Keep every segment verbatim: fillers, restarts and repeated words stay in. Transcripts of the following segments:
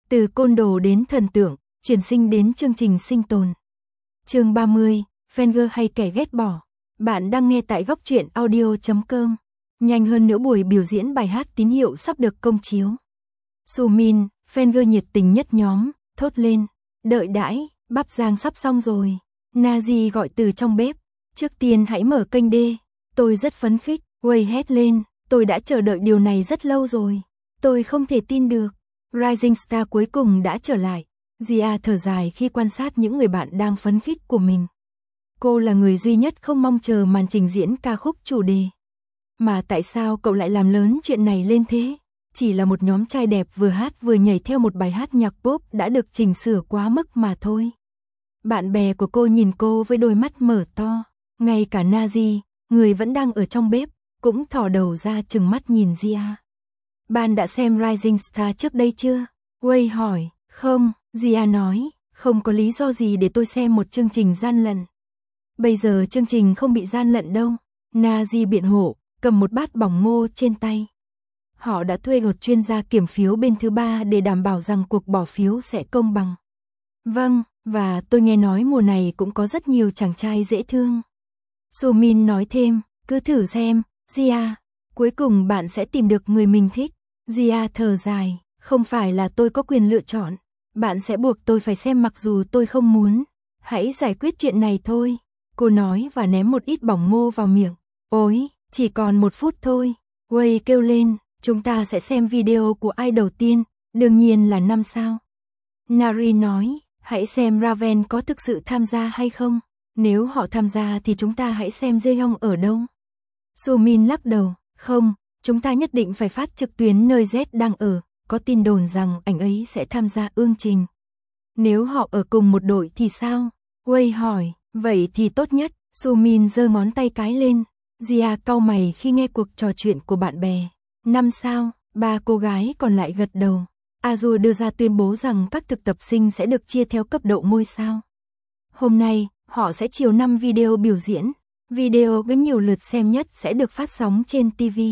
Từ côn đồ đến thần tượng, chuyển sinh đến chương trình sinh tồn. Chương ba mươi, Fanger hay kẻ ghét bỏ. Bạn đang nghe tại góc truyện audio chấm com. Nhanh hơn nữa buổi biểu diễn bài hát tín hiệu sắp được công chiếu. Sumin, Fanger nhiệt tình nhất nhóm, thốt lên. Đợi đãi, bắp rang sắp xong rồi. Nazi gọi từ trong bếp. Trước tiên hãy mở kênh đê. Tôi rất phấn khích. Wei hét lên. Tôi đã chờ đợi điều này rất lâu rồi. Tôi không thể tin được. Rising Star cuối cùng đã trở lại. Gia thở dài khi quan sát những người bạn đang phấn khích của mình. Cô là người duy nhất không mong chờ màn trình diễn ca khúc chủ đề. Mà tại sao cậu lại làm lớn chuyện này lên thế? Chỉ là một nhóm trai đẹp vừa hát vừa nhảy theo một bài hát nhạc pop đã được chỉnh sửa quá mức mà thôi. Bạn bè của cô nhìn cô với đôi mắt mở to. Ngay cả Nazi, người vẫn đang ở trong bếp, cũng thò đầu ra chừng mắt nhìn Gia. Bạn đã xem Rising Star trước đây chưa? Wei hỏi. Không, Gia nói, không có lý do gì để tôi xem một chương trình gian lận. Bây giờ chương trình không bị gian lận đâu. Nazi biện hộ, cầm một bát bỏng ngô trên tay. Họ đã thuê một chuyên gia kiểm phiếu bên thứ ba để đảm bảo rằng cuộc bỏ phiếu sẽ công bằng. Vâng, và tôi nghe nói mùa này cũng có rất nhiều chàng trai dễ thương. Sumin nói thêm, cứ thử xem, Gia, cuối cùng bạn sẽ tìm được người mình thích. Gia thở dài, không phải là tôi có quyền lựa chọn. Bạn sẽ buộc tôi phải xem mặc dù tôi không muốn. Hãy giải quyết chuyện này thôi. Cô nói và ném một ít bỏng ngô vào miệng. Ôi, chỉ còn một phút thôi. Wei kêu lên, chúng ta sẽ xem video của ai đầu tiên, đương nhiên là năm sao. Nari nói, hãy xem Raven có thực sự tham gia hay không. Nếu họ tham gia thì chúng ta hãy xem Jaehyung ở đâu. Sumin lắc đầu, không, chúng ta nhất định phải phát trực tuyến nơi Z đang ở. Có tin đồn rằng anh ấy sẽ tham gia ương trình. Nếu họ ở cùng một đội thì sao? Wei hỏi, vậy thì tốt nhất. Sumin giơ ngón tay cái lên. Gia cau mày khi nghe cuộc trò chuyện của bạn bè. Năm sao, ba cô gái còn lại gật đầu. Azure đưa ra tuyên bố rằng các thực tập sinh sẽ được chia theo cấp độ ngôi sao. Hôm nay, họ sẽ chiếu năm video biểu diễn. Video với nhiều lượt xem nhất sẽ được phát sóng trên ti vi.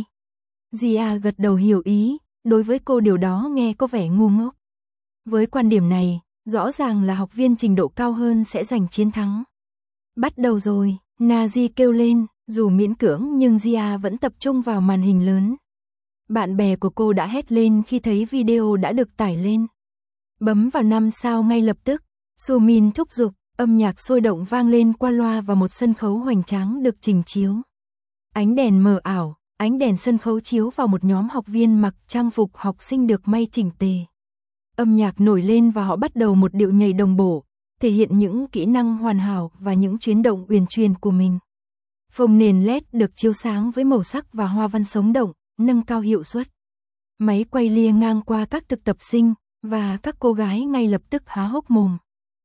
Gia gật đầu hiểu ý. Đối với cô điều đó nghe có vẻ ngu ngốc. Với quan điểm này, rõ ràng là học viên trình độ cao hơn sẽ giành chiến thắng. Bắt đầu rồi, Nazi kêu lên, dù miễn cưỡng nhưng Gia vẫn tập trung vào màn hình lớn. Bạn bè của cô đã hét lên khi thấy video đã được tải lên. Bấm vào năm sao ngay lập tức, Sumin thúc giục, âm nhạc sôi động vang lên qua loa và một sân khấu hoành tráng được trình chiếu. Ánh đèn mờ ảo. Ánh đèn sân khấu chiếu vào một nhóm học viên mặc trang phục học sinh được may chỉnh tề. Âm nhạc nổi lên và họ bắt đầu một điệu nhảy đồng bộ, thể hiện những kỹ năng hoàn hảo và những chuyển động uyển chuyển của mình. Phông nền led được chiếu sáng với màu sắc và hoa văn sống động, nâng cao hiệu suất. Máy quay lia ngang qua các thực tập sinh, và các cô gái ngay lập tức há hốc mồm.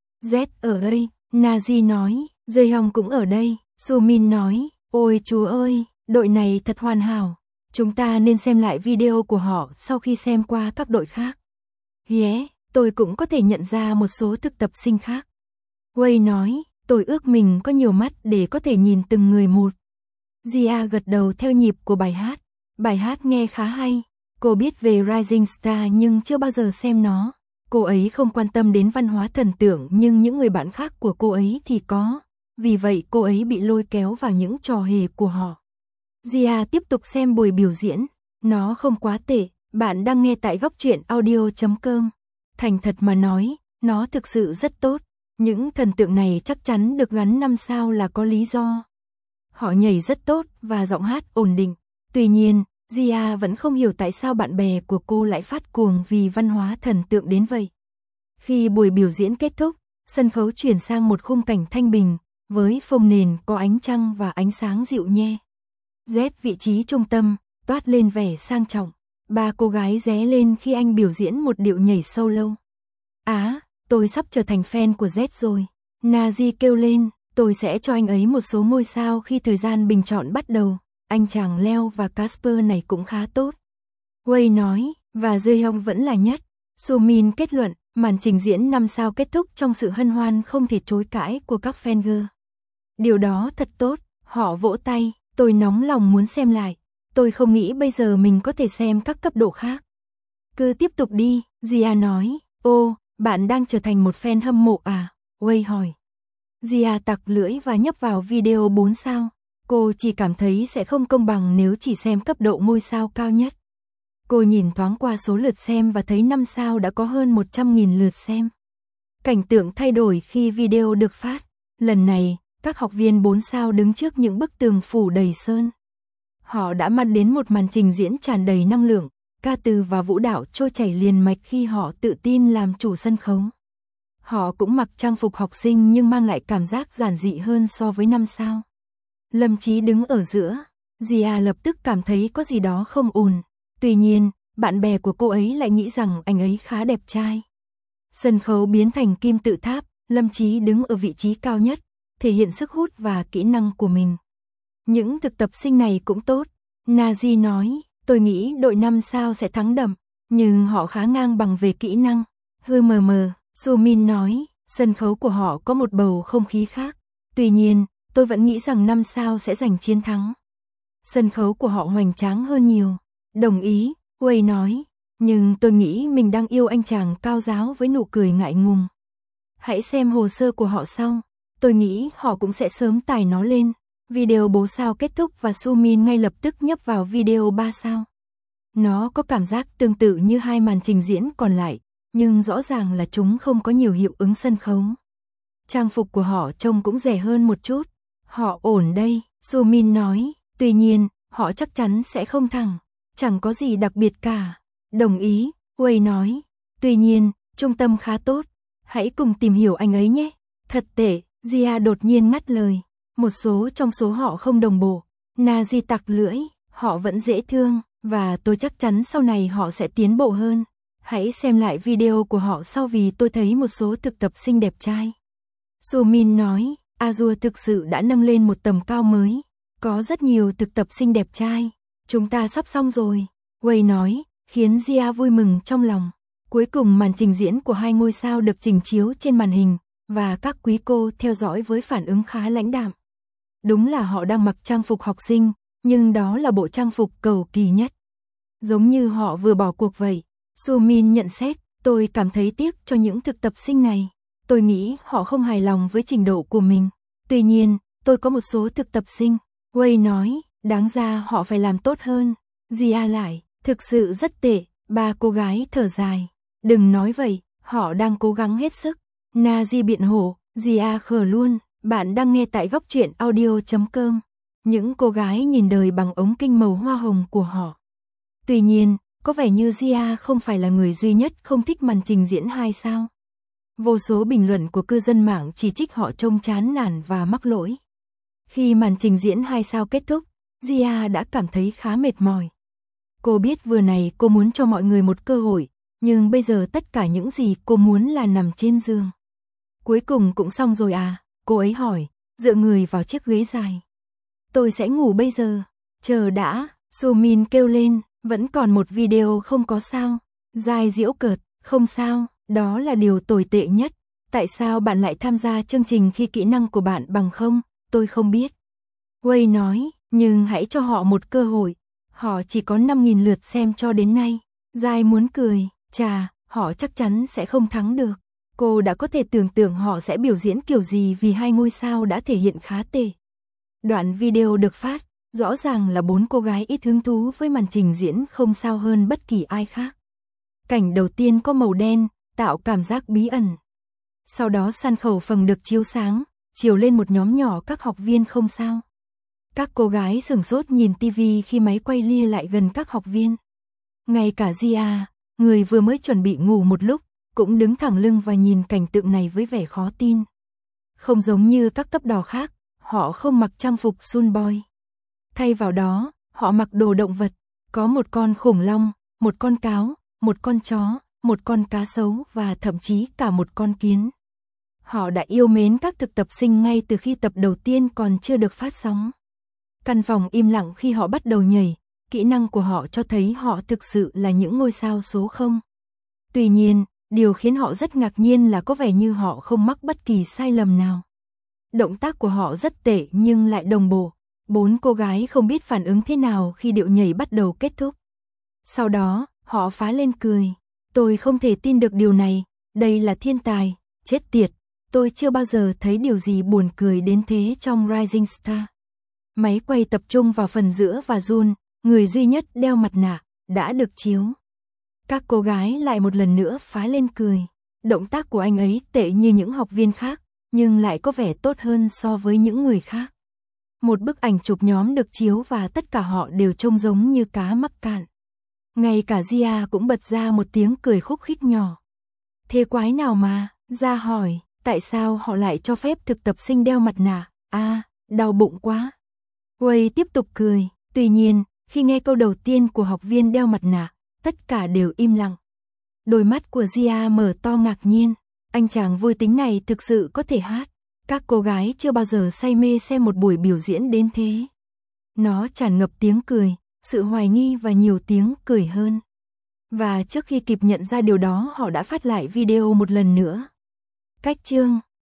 Z ở đây, Nazi nói, Jaehyung cũng ở đây, Sumin nói, ôi chúa ơi! Đội này thật hoàn hảo. Chúng ta nên xem lại video của họ sau khi xem qua các đội khác. Yeah, tôi cũng có thể nhận ra một số thực tập sinh khác. Wei nói, tôi ước mình có nhiều mắt để có thể nhìn từng người một. Gia gật đầu theo nhịp của bài hát. Bài hát nghe khá hay. Cô biết về Rising Star nhưng chưa bao giờ xem nó. Cô ấy không quan tâm đến văn hóa thần tượng nhưng những người bạn khác của cô ấy thì có. Vì vậy cô ấy bị lôi kéo vào những trò hề của họ. Gia tiếp tục xem buổi biểu diễn. Nó không quá tệ. Bạn đang nghe tại góc truyện audio chấm com. Thành thật mà nói, nó thực sự rất tốt. Những thần tượng này chắc chắn được gắn năm sao là có lý do. Họ nhảy rất tốt và giọng hát ổn định. Tuy nhiên, Gia vẫn không hiểu tại sao bạn bè của cô lại phát cuồng vì văn hóa thần tượng đến vậy. Khi buổi biểu diễn kết thúc, sân khấu chuyển sang một khung cảnh thanh bình, với phông nền có ánh trăng và ánh sáng dịu nhẹ. Z vị trí trung tâm, toát lên vẻ sang trọng. Ba cô gái ré lên khi anh biểu diễn một điệu nhảy solo. Á, tôi sắp trở thành fan của Z rồi. Nazi kêu lên, tôi sẽ cho anh ấy một số ngôi sao khi thời gian bình chọn bắt đầu. Anh chàng Leo và Casper này cũng khá tốt. Wei nói, và Jaehyung vẫn là nhất. Sumin kết luận, màn trình diễn năm sao kết thúc trong sự hân hoan không thể chối cãi của các fanger. Điều đó thật tốt, họ vỗ tay, tôi nóng lòng muốn xem lại. Tôi không nghĩ bây giờ mình có thể xem các cấp độ khác. Cứ tiếp tục đi, Gia nói, Ô, bạn đang trở thành một fan hâm mộ à? Wei hỏi. Gia tặc lưỡi và nhấp vào video bốn sao. Cô chỉ cảm thấy sẽ không công bằng nếu chỉ xem cấp độ ngôi sao cao nhất. Cô nhìn thoáng qua số lượt xem và thấy năm sao đã có hơn một trăm nghìn lượt xem. Cảnh tượng thay đổi khi video được phát. Lần này, các học viên bốn sao đứng trước những bức tường phủ đầy sơn. Họ đã mang đến một màn trình diễn tràn đầy năng lượng, ca từ và vũ đạo trôi chảy liền mạch khi họ tự tin làm chủ sân khấu. Họ cũng mặc trang phục học sinh nhưng mang lại cảm giác giản dị hơn so với năm sao. Lâm Chí đứng ở giữa, Gia lập tức cảm thấy có gì đó không ổn. Tuy nhiên, bạn bè của cô ấy lại nghĩ rằng anh ấy khá đẹp trai. Sân khấu biến thành kim tự tháp, Lâm Chí đứng ở vị trí cao nhất, thể hiện sức hút và kỹ năng của mình. Những thực tập sinh này cũng tốt. Naji nói, tôi nghĩ đội năm sao sẽ thắng đậm, nhưng họ khá ngang bằng về kỹ năng. Hư mờ mờ, Sumin nói, sân khấu của họ có một bầu không khí khác. Tuy nhiên, tôi vẫn nghĩ rằng năm sao sẽ giành chiến thắng. Sân khấu của họ hoành tráng hơn nhiều. Đồng ý, Wei nói, nhưng tôi nghĩ mình đang yêu anh chàng cao giáo với nụ cười ngại ngùng. Hãy xem hồ sơ của họ sau, tôi nghĩ họ cũng sẽ sớm tải nó lên. Video bốn sao kết thúc và Sumin ngay lập tức nhấp vào video ba sao. Nó có cảm giác tương tự như hai màn trình diễn còn lại, nhưng rõ ràng là chúng không có nhiều hiệu ứng sân khấu. Trang phục của họ trông cũng rẻ hơn một chút. Họ ổn đây, Sumin nói, tuy nhiên, họ chắc chắn sẽ không thẳng. Chẳng có gì đặc biệt cả. Đồng ý, Wei nói. Tuy nhiên, trung tâm khá tốt. Hãy cùng tìm hiểu anh ấy nhé. Thật tệ, Gia đột nhiên ngắt lời. Một số trong số họ không đồng bộ. Naji tặc lưỡi, họ vẫn dễ thương, và tôi chắc chắn sau này họ sẽ tiến bộ hơn. Hãy xem lại video của họ sau vì tôi thấy một số thực tập sinh đẹp trai. Sumin nói, Azure thực sự đã nâng lên một tầm cao mới. Có rất nhiều thực tập sinh đẹp trai. Chúng ta sắp xong rồi. Wei nói, khiến Gia vui mừng trong lòng. Cuối cùng màn trình diễn của hai ngôi sao được trình chiếu trên màn hình, và các quý cô theo dõi với phản ứng khá lãnh đạm. Đúng là họ đang mặc trang phục học sinh, nhưng đó là bộ trang phục cầu kỳ nhất. Giống như họ vừa bỏ cuộc vậy. Sumin nhận xét, tôi cảm thấy tiếc cho những thực tập sinh này. Tôi nghĩ họ không hài lòng với trình độ của mình. Tuy nhiên, tôi có một số thực tập sinh. Wei nói, đáng ra họ phải làm tốt hơn. Gia lại, thực sự rất tệ. Ba cô gái thở dài. Đừng nói vậy, họ đang cố gắng hết sức. Naji biện hộ, Gia khờ luôn. Bạn đang nghe tại góc truyện audio chấm com. Những cô gái nhìn đời bằng ống kinh màu hoa hồng của họ. Tuy nhiên, có vẻ như Gia không phải là người duy nhất không thích màn trình diễn hai sao. Vô số bình luận của cư dân mạng chỉ trích họ trông chán nản và mắc lỗi. Khi màn trình diễn hai sao kết thúc, Gia đã cảm thấy khá mệt mỏi. Cô biết vừa này cô muốn cho mọi người một cơ hội, nhưng bây giờ tất cả những gì cô muốn là nằm trên giường. Cuối cùng cũng xong rồi à? Cô ấy hỏi, dựa người vào chiếc ghế dài. Tôi sẽ ngủ bây giờ. Chờ đã, Sumin kêu lên, vẫn còn một video không có sao. Giai giễu cợt, không sao, đó là điều tồi tệ nhất. Tại sao bạn lại tham gia chương trình khi kỹ năng của bạn bằng không? Tôi không biết. Wei nói, nhưng hãy cho họ một cơ hội. Họ chỉ có năm nghìn lượt xem cho đến nay. Giai muốn cười, chà, họ chắc chắn sẽ không thắng được. Cô đã có thể tưởng tượng họ sẽ biểu diễn kiểu gì vì hai ngôi sao đã thể hiện khá tệ. Đoạn video được phát, rõ ràng là bốn cô gái ít hứng thú với màn trình diễn không sao hơn bất kỳ ai khác. Cảnh đầu tiên có màu đen, tạo cảm giác bí ẩn. Sau đó sân khấu phần được chiếu sáng, chiếu lên một nhóm nhỏ các học viên không sao. Các cô gái sửng sốt nhìn tivi khi máy quay lia lại gần các học viên. Ngay cả Gia, người vừa mới chuẩn bị ngủ một lúc, cũng đứng thẳng lưng và nhìn cảnh tượng này với vẻ khó tin. Không giống như các cấp đò khác, họ không mặc trang phục Sunboy. Thay vào đó, họ mặc đồ động vật, có một con khủng long, một con cáo, một con chó, một con cá sấu và thậm chí cả một con kiến. Họ đã yêu mến các thực tập sinh ngay từ khi tập đầu tiên còn chưa được phát sóng. Căn phòng im lặng khi họ bắt đầu nhảy, kỹ năng của họ cho thấy họ thực sự là những ngôi sao số không. Tuy nhiên, điều khiến họ rất ngạc nhiên là có vẻ như họ không mắc bất kỳ sai lầm nào. Động tác của họ rất tệ nhưng lại đồng bộ. Bốn cô gái không biết phản ứng thế nào khi điệu nhảy bắt đầu kết thúc. Sau đó, họ phá lên cười. Tôi không thể tin được điều này, đây là thiên tài, chết tiệt, tôi chưa bao giờ thấy điều gì buồn cười đến thế trong Rising Star. Máy quay tập trung vào phần giữa và Jun, người duy nhất đeo mặt nạ, đã được chiếu. Các cô gái lại một lần nữa phá lên cười. Động tác của anh ấy tệ như những học viên khác, nhưng lại có vẻ tốt hơn so với những người khác. Một bức ảnh chụp nhóm được chiếu và tất cả họ đều trông giống như cá mắc cạn. Ngay cả Gia cũng bật ra một tiếng cười khúc khích nhỏ. Thế quái nào mà, Gia hỏi, tại sao họ lại cho phép thực tập sinh đeo mặt nạ? À, đau bụng quá. Wei tiếp tục cười, tuy nhiên, khi nghe câu đầu tiên của học viên đeo mặt nạ, tất cả đều im lặng. Đôi mắt của Gia mở to ngạc nhiên, anh chàng vui tính này thực sự có thể hát. Các cô gái chưa bao giờ say mê xem một buổi biểu diễn đến thế. Nó tràn ngập tiếng cười, sự hoài nghi và nhiều tiếng cười hơn. Và trước khi kịp nhận ra điều đó họ đã phát lại video một lần nữa. Cách chương